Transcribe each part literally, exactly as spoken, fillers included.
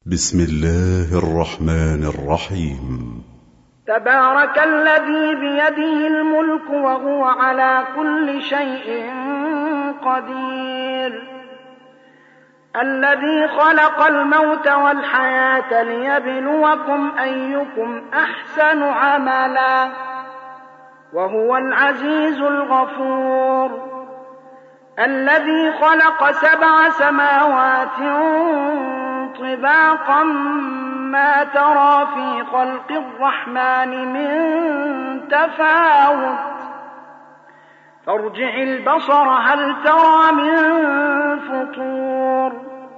بسم الله الرحمن الرحيم. تبارك الذي بيده الملك وهو على كل شيء قدير، الذي خلق الموت والحياة ليبلوكم أيكم أحسن عملا، وهو العزيز الغفور، الذي خلق سبع سماوات طباقا ما ترى في خلق الرحمن من تفاوت، فارجع البصر هل ترى من فطور،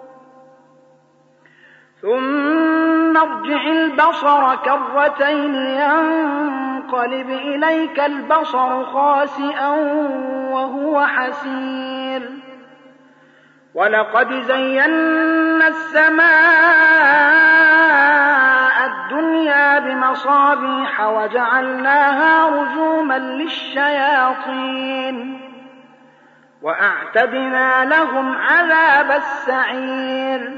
ثم ارجع البصر كرتين ينقلب إليك البصر خاسئا وهو حسير، ولقد زينا السماء الدنيا بمصابيح وجعلناها رجوما للشياطين وأعتدنا لهم عذاب السعير،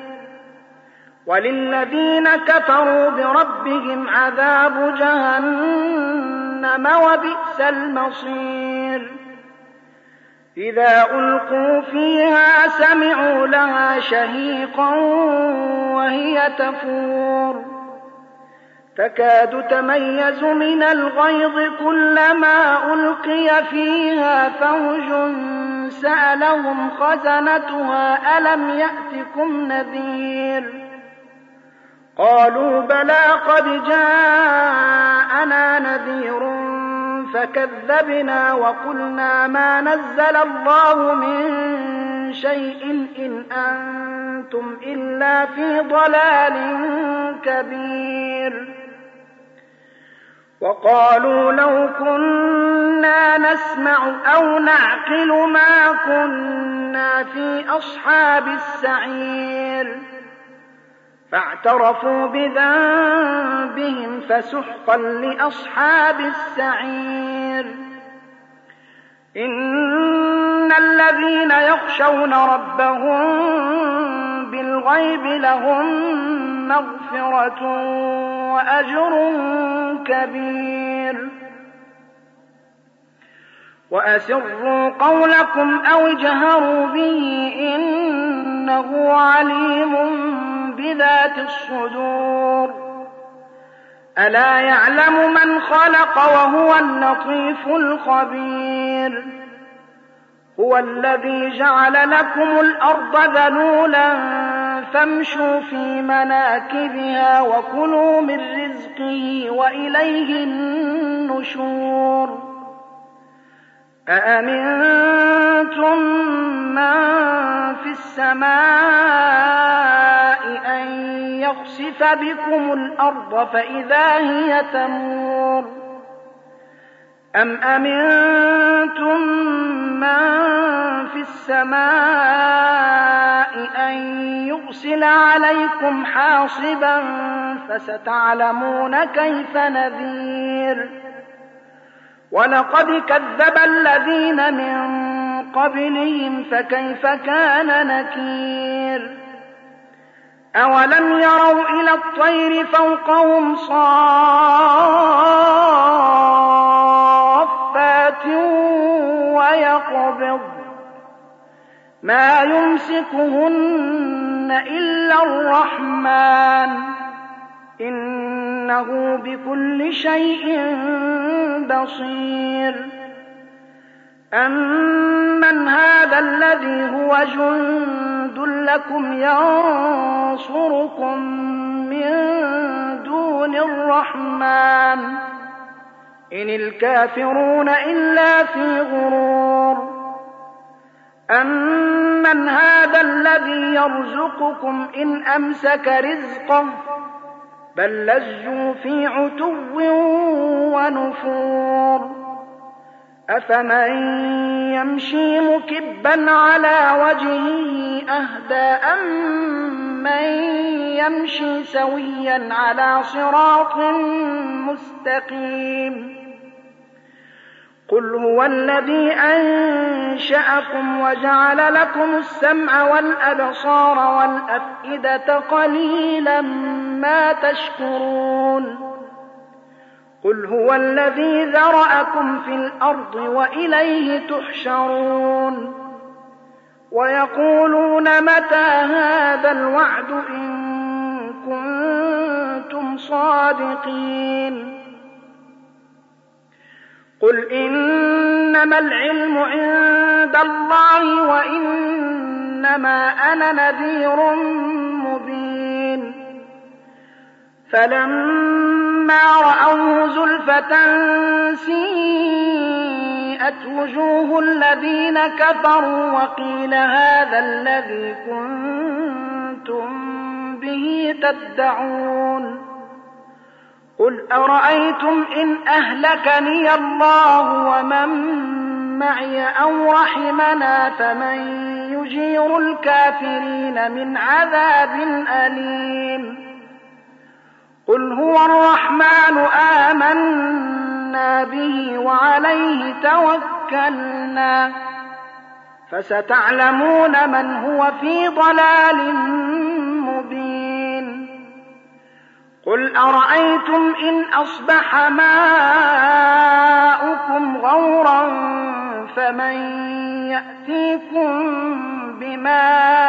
وللذين كفروا بربهم عذاب جهنم وبئس المصير. إذا ألقوا فيها سمعوا لها شهيقا وهي تفور، تكاد تميز من الغيظ كلما ألقي فيها فوج سألهم خزنتها ألم يأتكم نذير، قالوا بلى قد جاءنا نذير فكذبنا وقلنا ما نزل الله من شيء إن أنتم إلا في ضلال كبير، وقالوا لو كنا نسمع أو نعقل ما كنا في أصحاب السعير، فاعترفوا بذنبهم فسحقا لأصحاب السعير. إن الذين يخشون ربهم بالغيب لهم مغفرة وأجر كبير. وأسروا قولكم أو اجهروا به إنه عليم بذات الصدور، ألا يعلم من خلق وهو اللطيف الخبير. هو الذي جعل لكم الأرض ذلولا فامشوا في مناكبها وكلوا من رزقه وإليه النشور. أأمنتم من في السماء أن يخسف بكم الأرض فإذا هي تمور، أم أمنتم من في السماء أن يرسل عليكم حاصبا فستعلمون كيف نذير. ولقد كذب الذين من قبلهم فكيف كان نكير. أولم يروا إلى الطير فوقهم صافات ويقبض ما يمسكهن إلا الرحمن إنه بكل شيء بصير. أمن هذا الذي هو جند لكم ينصركم من دون الرحمن إن الكافرون إلا في غرور. أمن هذا الذي يرزقكم إن أمسك رزقه بل لجوا في عتو ونفور. أفمن يمشي مكبا على وجهه أهدى أمن يمشي سويا على صراط مستقيم. قل هو الذي أنشأكم وجعل لكم السمع والأبصار والأفئدة قليلا ما تشكرون قل هو الذي ذرأكم في الأرض وإليه تحشرون ويقولون متى هذا الوعد إن كنتم صادقين قل إنما العلم عند الله وإنما أنا نذير مبين فلما رأوه زلفة سيئت وجوه الذين كفروا وقيل هذا الذي كنتم به تدعون قل أرأيتم إن أهلكني الله ومن معي أو رحمنا فمن يجير الكافرين من عذاب أليم قل هو الرحمن آمنا به وعليه توكلنا فستعلمون من هو في ضلال مبين قل أرأيتم إن أصبح ماؤكم غورا فمن يأتيكم بماء